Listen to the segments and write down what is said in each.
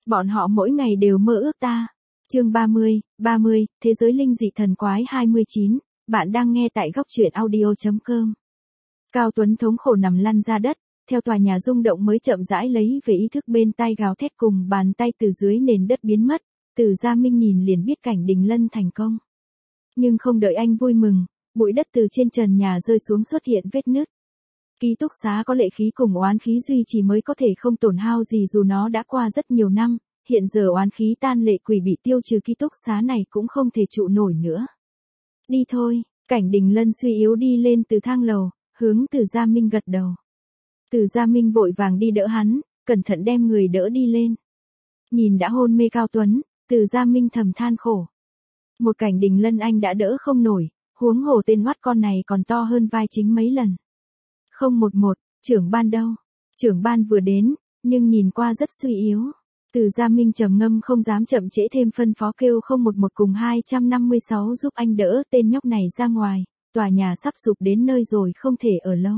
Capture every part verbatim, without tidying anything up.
Bọn họ mỗi ngày đều mơ ước ta. Chương ba mươi, ba mươi, Thế giới linh dị thần quái hai mươi chín, bạn đang nghe tại góc truyện audio chấm com. Cao Tuấn thống khổ nằm lăn ra đất, theo tòa nhà rung động mới chậm rãi lấy về ý thức, bên tai gào thét cùng bàn tay từ dưới nền đất biến mất. Từ Gia Minh nhìn liền biết cảnh Đình Lân thành công. Nhưng không đợi anh vui mừng, bụi đất từ trên trần nhà rơi xuống xuất hiện vết nứt. Ký túc xá có lệ khí cùng oán khí duy trì mới có thể không tổn hao gì dù nó đã qua rất nhiều năm, hiện giờ oán khí tan lệ quỷ bị tiêu trừ, ký túc xá này cũng không thể trụ nổi nữa. Đi thôi, cảnh Đình Lân suy yếu đi lên từ thang lầu, hướng Từ Gia Minh gật đầu. Từ Gia Minh vội vàng đi đỡ hắn, cẩn thận đem người đỡ đi lên. Nhìn đã hôn mê Cao Tuấn, Từ Gia Minh thầm than khổ. Một cảnh Đình Lân anh đã đỡ không nổi, huống hồ tên oát con này còn to hơn vai chính mấy lần. Không một một, trưởng ban đâu? Trưởng ban vừa đến, nhưng nhìn qua rất suy yếu. Từ Gia Minh trầm ngâm không dám chậm trễ thêm, phân phó kêu không một một cùng hai trăm năm mươi sáu giúp anh đỡ tên nhóc này ra ngoài, tòa nhà sắp sụp đến nơi rồi, không thể ở lâu.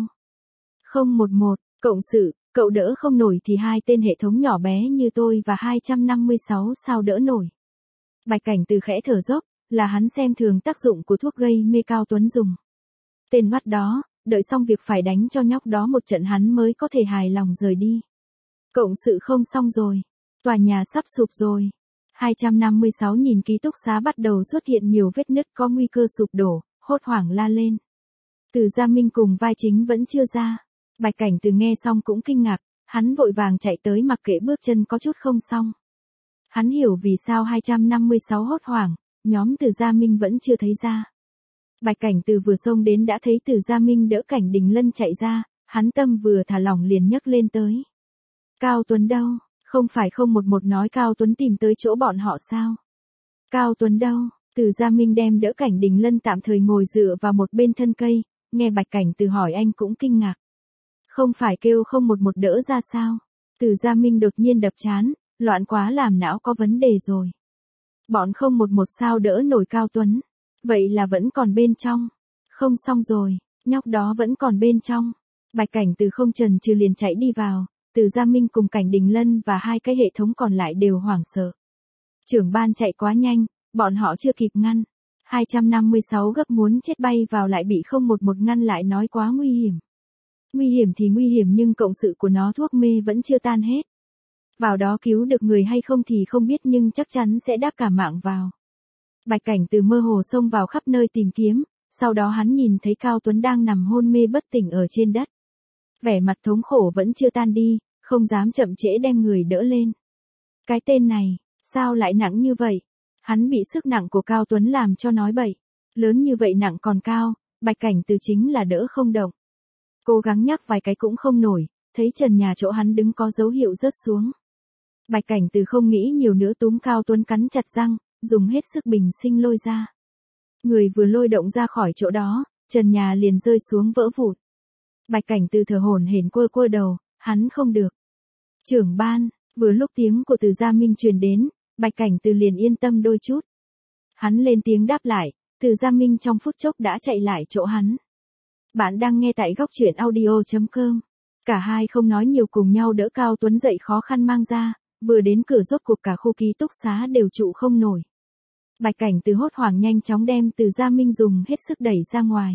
Không một một, cộng sự, cậu đỡ không nổi thì hai tên hệ thống nhỏ bé như tôi và hai trăm năm mươi sáu sao đỡ nổi. Bạch Cảnh Từ khẽ thở dốc, là hắn xem thường tác dụng của thuốc gây mê Cao Tuấn dùng. Tên oát đó, đợi xong việc phải đánh cho nhóc đó một trận hắn mới có thể hài lòng rời đi. Cộng sự không xong rồi. Tòa nhà sắp sụp rồi. hai trăm năm mươi sáu nhìn ký túc xá bắt đầu xuất hiện nhiều vết nứt có nguy cơ sụp đổ, hốt hoảng la lên. Từ Gia Minh cùng vai chính vẫn chưa ra. Bạch Cảnh Từ nghe xong cũng kinh ngạc, hắn vội vàng chạy tới mặc kệ bước chân có chút không xong. Hắn hiểu vì sao hai trăm năm mươi sáu hốt hoảng, nhóm Từ Gia Minh vẫn chưa thấy ra. Bạch Cảnh Từ vừa xông đến đã thấy Từ Gia Minh đỡ cảnh Đình Lân chạy ra, hắn tâm vừa thả lỏng liền nhấc lên tới. Cao Tuấn đâu? Không phải không một một nói Cao Tuấn tìm tới chỗ bọn họ sao? Cao Tuấn đâu? Từ Gia Minh đem đỡ cảnh Đình Lân tạm thời ngồi dựa vào một bên thân cây, nghe Bạch Cảnh Từ hỏi anh cũng kinh ngạc. Không phải kêu không một một đỡ ra sao? Từ Gia Minh đột nhiên đập trán, loạn quá, làm não có vấn đề rồi. Bọn không một một sao đỡ nổi Cao Tuấn? Vậy là vẫn còn bên trong. Không xong rồi, nhóc đó vẫn còn bên trong. Bạch Cảnh Từ không chần chừ liền chạy đi vào. Từ Gia Minh cùng cảnh Đình Lân và hai cái hệ thống còn lại đều hoảng sợ. Trưởng ban chạy quá nhanh, bọn họ chưa kịp ngăn. hai trăm năm mươi sáu gấp muốn chết bay vào lại bị không một một ngăn lại, nói quá nguy hiểm. Nguy hiểm thì nguy hiểm nhưng cộng sự của nó thuốc mê vẫn chưa tan hết. Vào đó cứu được người hay không thì không biết nhưng chắc chắn sẽ đáp cả mạng vào. Bạch Cảnh Từ mơ hồ xông vào khắp nơi tìm kiếm, sau đó hắn nhìn thấy Cao Tuấn đang nằm hôn mê bất tỉnh ở trên đất. Vẻ mặt thống khổ vẫn chưa tan đi, không dám chậm trễ đem người đỡ lên. Cái tên này, sao lại nặng như vậy? Hắn bị sức nặng của Cao Tuấn làm cho nói bậy. Lớn như vậy nặng còn cao, Bạch Cảnh Từ chính là đỡ không động. Cố gắng nhắc vài cái cũng không nổi, thấy trần nhà chỗ hắn đứng có dấu hiệu rớt xuống. Bạch Cảnh Từ không nghĩ nhiều nữa, túm Cao Tuấn cắn chặt răng, dùng hết sức bình sinh lôi ra. Người vừa lôi động ra khỏi chỗ đó, trần nhà liền rơi xuống vỡ vụn. Bạch Cảnh Từ thở hổn hển quơ quơ đầu, hắn không được. Trưởng ban, vừa lúc tiếng của Từ Gia Minh truyền đến, Bạch Cảnh Từ liền yên tâm đôi chút. Hắn lên tiếng đáp lại, Từ Gia Minh trong phút chốc đã chạy lại chỗ hắn. Bạn đang nghe tại góc truyện audio chấm com. Cả hai không nói nhiều cùng nhau đỡ Cao Tuấn dậy khó khăn mang ra, vừa đến cửa rốt cuộc cả khu ký túc xá đều trụ không nổi. Bạch Cảnh Từ hốt hoảng nhanh chóng đem Từ Gia Minh dùng hết sức đẩy ra ngoài.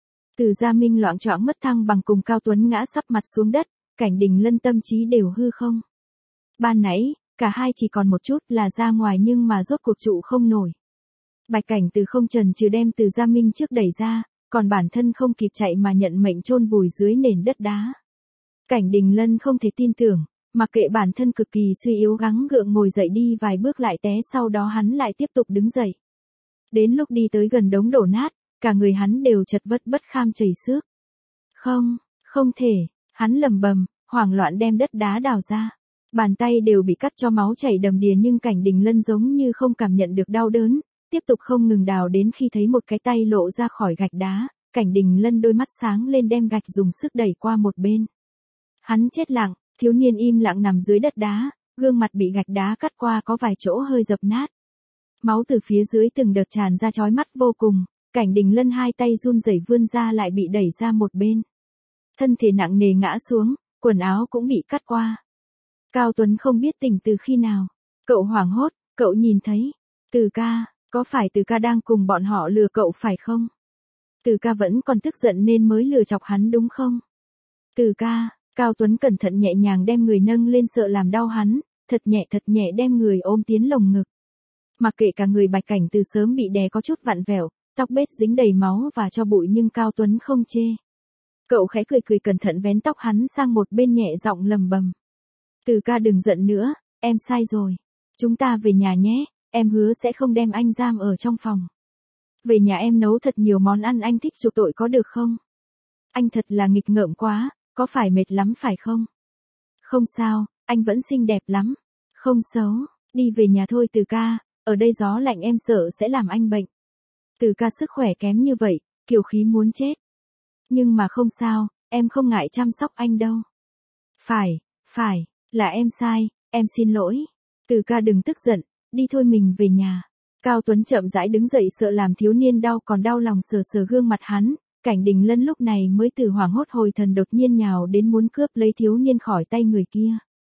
Từ Gia Minh loạng choạng mất thăng bằng cùng Cao Tuấn ngã sắp mặt xuống đất, cảnh Đình Lân tâm trí đều hư không. Ban nãy, cả hai chỉ còn một chút là ra ngoài nhưng mà rốt cuộc trụ không nổi. Bạch Cảnh Từ không chần chừ đem Từ Gia Minh trước đẩy ra, còn bản thân không kịp chạy mà nhận mệnh chôn vùi dưới nền đất đá. Cảnh Đình Lân không thể tin tưởng, mặc kệ bản thân cực kỳ suy yếu gắng gượng ngồi dậy đi vài bước lại té, sau đó hắn lại tiếp tục đứng dậy. Đến lúc đi tới gần đống đổ nát, cả người hắn đều chật vật bất kham chảy xước. Không, không thể, hắn lầm bầm, hoảng loạn đem đất đá đào ra. Bàn tay đều bị cắt cho máu chảy đầm đìa nhưng cảnh Đình Lân giống như không cảm nhận được đau đớn, tiếp tục không ngừng đào đến khi thấy một cái tay lộ ra khỏi gạch đá, cảnh Đình Lân đôi mắt sáng lên đem gạch dùng sức đẩy qua một bên. Hắn chết lặng, thiếu niên im lặng nằm dưới đất đá, gương mặt bị gạch đá cắt qua có vài chỗ hơi dập nát. Máu từ phía dưới từng đợt tràn ra chói mắt vô cùng. Cảnh Đình Lân hai tay run rẩy vươn ra lại bị đẩy ra một bên. Thân thể nặng nề ngã xuống, quần áo cũng bị cắt qua. Cao Tuấn không biết tỉnh từ khi nào, Cậu hoảng hốt, cậu nhìn thấy. Từ ca, có phải Từ ca đang cùng bọn họ lừa cậu phải không? Từ ca vẫn còn tức giận nên mới lừa chọc hắn đúng không? Từ ca, Cao Tuấn cẩn thận nhẹ nhàng đem người nâng lên sợ làm đau hắn, thật nhẹ thật nhẹ đem người ôm tiến lồng ngực. Mặc kệ cả người Bạch Cảnh Từ sớm bị đè có chút vặn vẹo, tóc bết dính đầy máu và cho bụi nhưng Cao Tuấn không chê. Cậu khẽ cười cười cẩn thận vén tóc hắn sang một bên nhẹ giọng lầm bầm. Từ ca đừng giận nữa, em sai rồi. Chúng ta về nhà nhé, em hứa sẽ không đem anh giam ở trong phòng. Về nhà em nấu thật nhiều món ăn anh thích chuộc tội có được không? Anh thật là nghịch ngợm quá, có phải mệt lắm phải không? Không sao, anh vẫn xinh đẹp lắm. Không xấu, đi về nhà thôi Từ ca, ở đây gió lạnh em sợ sẽ làm anh bệnh. Từ ca sức khỏe kém như vậy, kiều khí muốn chết. Nhưng mà không sao, em không ngại chăm sóc anh đâu. Phải, phải, là em sai, em xin lỗi. Từ ca đừng tức giận, đi thôi mình về nhà. Cao Tuấn chậm rãi đứng dậy sợ làm thiếu niên đau còn đau lòng sờ sờ gương mặt hắn. Cảnh Đình Lân lúc này mới từ hoảng hốt hồi thần đột nhiên nhào đến muốn cướp lấy thiếu niên khỏi tay người kia.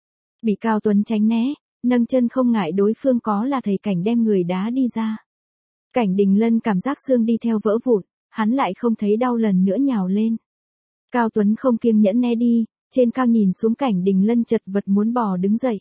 Bị Cao Tuấn tránh né, nâng chân không ngại đối phương có là thầy Cảnh đem người đá đi ra. Cảnh Đình Lân cảm giác xương đi theo vỡ vụn, hắn lại không thấy đau lần nữa nhào lên. Cao Tuấn không kiêng nhẫn né đi, trên cao nhìn xuống Cảnh Đình Lân chật vật muốn bò đứng dậy.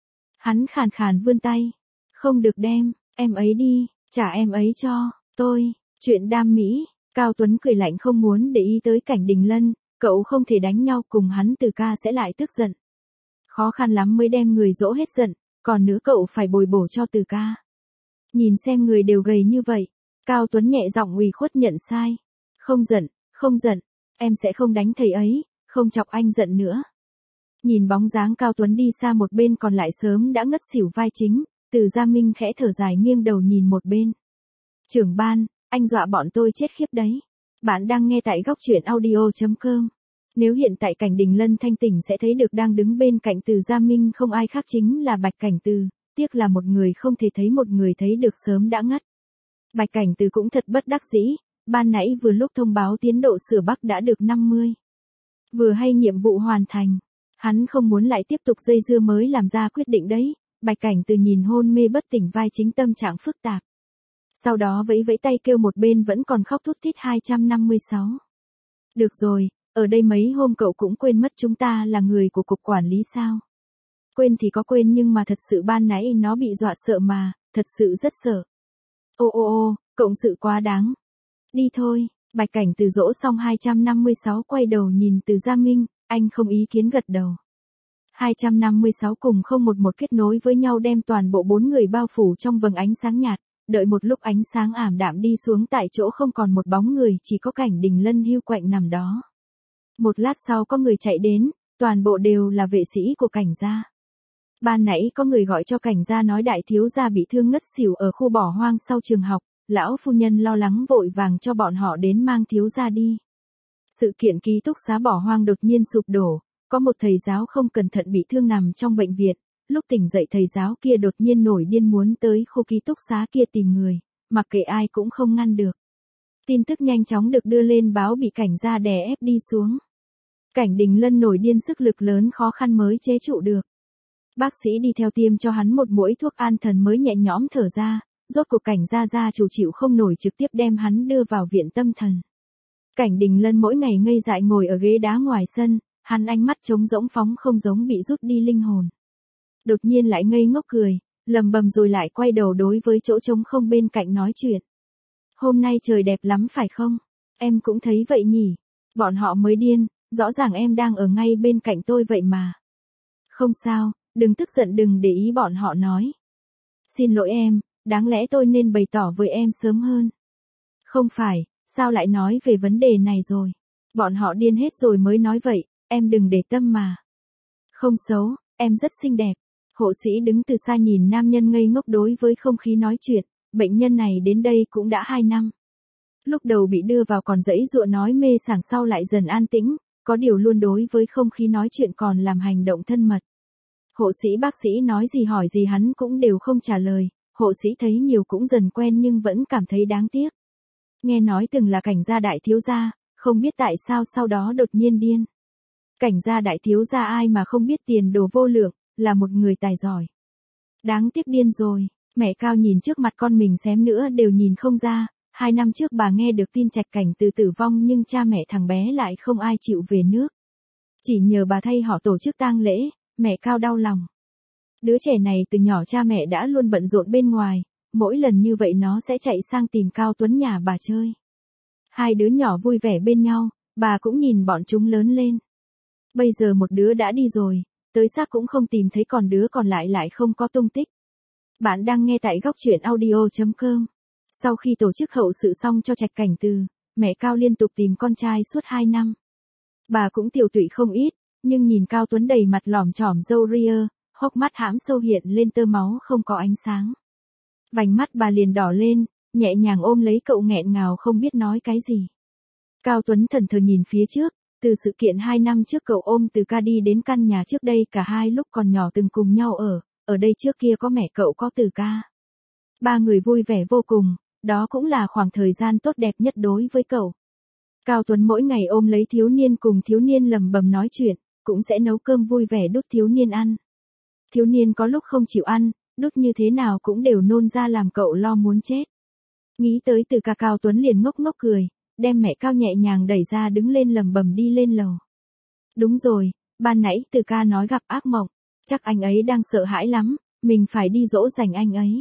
Hắn khàn khàn vươn tay. Không được đem, em ấy đi, trả em ấy cho, tôi, chuyện đam mỹ. Cao Tuấn cười lạnh không muốn để ý tới Cảnh Đình Lân, cậu không thể đánh nhau cùng hắn Từ ca sẽ lại tức giận. Khó khăn lắm mới đem người dỗ hết giận, còn nữa cậu phải bồi bổ cho Từ ca. Nhìn xem người đều gầy như vậy, Cao Tuấn nhẹ giọng ủy khuất nhận sai. Không giận, không giận, em sẽ không đánh thầy ấy, không chọc anh giận nữa. Nhìn bóng dáng Cao Tuấn đi xa một bên còn lại sớm đã ngất xỉu vai chính, Từ Gia Minh khẽ thở dài nghiêng đầu nhìn một bên. Trưởng ban, anh dọa bọn tôi chết khiếp đấy. Bạn đang nghe tại góc truyện audio chấm com. Nếu hiện tại Cảnh Đình Lân thanh tỉnh sẽ thấy được đang đứng bên cạnh Từ Gia Minh không ai khác chính là Bạch Cảnh Từ, tiếc là một người không thể thấy một người thấy được sớm đã ngất. Bạch Cảnh Từ cũng thật bất đắc dĩ, ban nãy vừa lúc thông báo tiến độ sửa Bắc đã được năm mươi. Vừa hay nhiệm vụ hoàn thành, hắn không muốn lại tiếp tục dây dưa mới làm ra quyết định đấy. Bạch Cảnh Từ nhìn hôn mê bất tỉnh vai chính tâm trạng phức tạp. Sau đó vẫy vẫy tay kêu một bên vẫn còn khóc thút thít hai trăm năm mươi sáu. Được rồi, ở đây mấy hôm cậu cũng quên mất chúng ta là người của cục quản lý sao? Quên thì có quên nhưng mà thật sự ban nãy nó bị dọa sợ mà, thật sự rất sợ. Ô ô ô, cộng sự quá đáng. Đi thôi, Bạch Cảnh Từ dỗ xong hai trăm năm mươi sáu quay đầu nhìn Từ Gia Minh, anh không ý kiến gật đầu. hai trăm năm mươi sáu cùng không một một kết nối với nhau đem toàn bộ bốn người bao phủ trong vầng ánh sáng nhạt, đợi một lúc ánh sáng ảm đạm đi xuống tại chỗ không còn một bóng người chỉ có Cảnh Đình Lân hưu quạnh nằm đó. Một lát sau có người chạy đến, toàn bộ đều là vệ sĩ của Cảnh gia. Ban nãy có người gọi cho Cảnh gia nói đại thiếu gia bị thương ngất xỉu ở khu bỏ hoang sau trường học, lão phu nhân lo lắng vội vàng cho bọn họ đến mang thiếu gia đi. Sự kiện ký túc xá bỏ hoang đột nhiên sụp đổ, có một thầy giáo không cẩn thận bị thương nằm trong bệnh viện, lúc tỉnh dậy thầy giáo kia đột nhiên nổi điên muốn tới khu ký túc xá kia tìm người, mặc kệ ai cũng không ngăn được. Tin tức nhanh chóng được đưa lên báo bị Cảnh gia đè ép đi xuống. Cảnh Đình Lân nổi điên sức lực lớn khó khăn mới chế trụ được. Bác sĩ đi theo tiêm cho hắn một mũi thuốc an thần mới nhẹ nhõm thở ra, rốt cuộc Cảnh gia gia chủ chịu không nổi trực tiếp đem hắn đưa vào viện tâm thần. Cảnh Đình Lân mỗi ngày ngây dại ngồi ở ghế đá ngoài sân, hắn ánh mắt trống rỗng phóng không giống bị rút đi linh hồn. Đột nhiên lại ngây ngốc cười, lầm bầm rồi lại quay đầu đối với chỗ trống không bên cạnh nói chuyện. Hôm nay trời đẹp lắm phải không? Em cũng thấy vậy nhỉ? Bọn họ mới điên, rõ ràng em đang ở ngay bên cạnh tôi vậy mà. Không sao, đừng tức giận đừng để ý bọn họ nói. Xin lỗi em, đáng lẽ tôi nên bày tỏ với em sớm hơn. Không phải, sao lại nói về vấn đề này rồi? Bọn họ điên hết rồi mới nói vậy, em đừng để tâm mà. Không xấu, em rất xinh đẹp. Hộ sĩ đứng từ xa nhìn nam nhân ngây ngốc đối với không khí nói chuyện, bệnh nhân này đến đây cũng đã hai năm. Lúc đầu bị đưa vào còn dãy dụa nói mê sảng sau lại dần an tĩnh, có điều luôn đối với không khí nói chuyện còn làm hành động thân mật. Hộ sĩ bác sĩ nói gì hỏi gì hắn cũng đều không trả lời, hộ sĩ thấy nhiều cũng dần quen nhưng vẫn cảm thấy đáng tiếc. Nghe nói từng là Cảnh gia đại thiếu gia, không biết tại sao sau đó đột nhiên điên. Cảnh gia đại thiếu gia ai mà không biết tiền đồ vô lượng, là một người tài giỏi. Đáng tiếc điên rồi, mẹ Cao nhìn trước mặt con mình xém nữa đều nhìn không ra, hai năm trước bà nghe được tin Trạch Cảnh Từ tử vong nhưng cha mẹ thằng bé lại không ai chịu về nước. Chỉ nhờ bà thay họ tổ chức tang lễ, mẹ Cao đau lòng. Đứa trẻ này từ nhỏ cha mẹ đã luôn bận rộn bên ngoài, mỗi lần như vậy nó sẽ chạy sang tìm Cao Tuấn nhà bà chơi. Hai đứa nhỏ vui vẻ bên nhau, bà cũng nhìn bọn chúng lớn lên. Bây giờ một đứa đã đi rồi, tới xác cũng không tìm thấy còn đứa còn lại lại không có tung tích. Bạn đang nghe tại góc truyện audio chấm com. Sau khi tổ chức hậu sự xong cho Trạch Cảnh Từ, mẹ Cao liên tục tìm con trai suốt hai năm. Bà cũng tiều tụy không ít, nhưng nhìn Cao Tuấn đầy mặt lỏm chỏm râu ria, hốc mắt hãm sâu hiện lên tơ máu không có ánh sáng. Vành mắt bà liền đỏ lên, nhẹ nhàng ôm lấy cậu nghẹn ngào không biết nói cái gì. Cao Tuấn thẫn thờ nhìn phía trước, từ sự kiện hai năm trước cậu ôm Từ Ca đi đến căn nhà trước đây cả hai lúc còn nhỏ từng cùng nhau ở, ở đây trước kia có mẹ cậu có Từ Ca. Ba người vui vẻ vô cùng, đó cũng là khoảng thời gian tốt đẹp nhất đối với cậu. Cao Tuấn mỗi ngày ôm lấy thiếu niên cùng thiếu niên lầm bầm nói chuyện, cũng sẽ nấu cơm vui vẻ đút thiếu niên ăn. Thiếu niên có lúc không chịu ăn, đút như thế nào cũng đều nôn ra làm cậu lo muốn chết. Nghĩ tới Từ Ca Cao Tuấn liền ngốc ngốc cười, đem mẹ Cao nhẹ nhàng đẩy ra đứng lên lầm bầm đi lên lầu. Đúng rồi, ban nãy Từ Ca nói gặp ác mộng, chắc anh ấy đang sợ hãi lắm, mình phải đi dỗ dành anh ấy.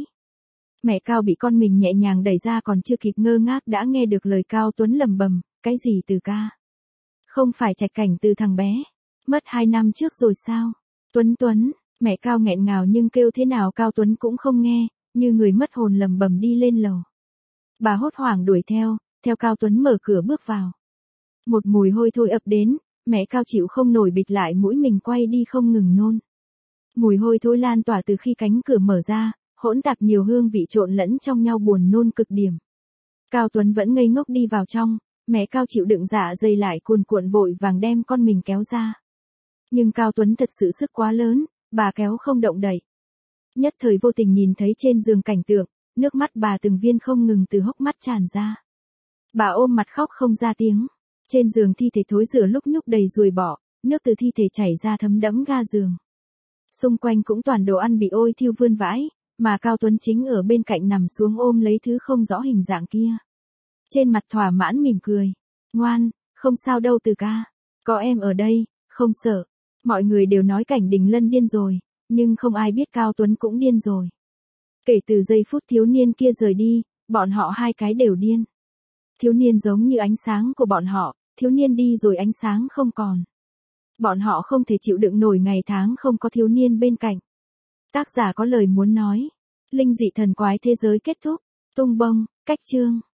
Mẹ Cao bị con mình nhẹ nhàng đẩy ra còn chưa kịp ngơ ngác đã nghe được lời Cao Tuấn lầm bầm, cái gì Từ Ca? Không phải Trạch Cảnh Từ thằng bé, mất hai năm trước rồi sao? Tuấn Tuấn, mẹ Cao nghẹn ngào nhưng kêu thế nào Cao Tuấn cũng không nghe, như người mất hồn lầm bầm đi lên lầu. Bà hốt hoảng đuổi theo, theo Cao Tuấn mở cửa bước vào. Một mùi hôi thối ập đến, mẹ Cao chịu không nổi bịt lại mũi mình quay đi không ngừng nôn. Mùi hôi thối lan tỏa từ khi cánh cửa mở ra, hỗn tạp nhiều hương vị trộn lẫn trong nhau buồn nôn cực điểm. Cao Tuấn vẫn ngây ngốc đi vào trong, mẹ Cao chịu đựng dạ dày lại cuồn cuộn vội vàng đem con mình kéo ra. Nhưng Cao Tuấn thật sự sức quá lớn, bà kéo không động đậy. Nhất thời vô tình nhìn thấy trên giường cảnh tượng, nước mắt bà từng viên không ngừng từ hốc mắt tràn ra. Bà ôm mặt khóc không ra tiếng. Trên giường thi thể thối rữa lúc nhúc đầy ruồi bọ, nước từ thi thể chảy ra thấm đẫm ga giường. Xung quanh cũng toàn đồ ăn bị ôi thiêu vươn vãi, mà Cao Tuấn chính ở bên cạnh nằm xuống ôm lấy thứ không rõ hình dạng kia. Trên mặt thỏa mãn mỉm cười. Ngoan, không sao đâu Từ Ca. Có em ở đây, không sợ. Mọi người đều nói Cảnh Đình Lân điên rồi, nhưng không ai biết Cao Tuấn cũng điên rồi. Kể từ giây phút thiếu niên kia rời đi, bọn họ hai cái đều điên. Thiếu niên giống như ánh sáng của bọn họ, thiếu niên đi rồi ánh sáng không còn. Bọn họ không thể chịu đựng nổi ngày tháng không có thiếu niên bên cạnh. Tác giả có lời muốn nói. Linh dị thần quái thế giới kết thúc. Tung bông, cách chương.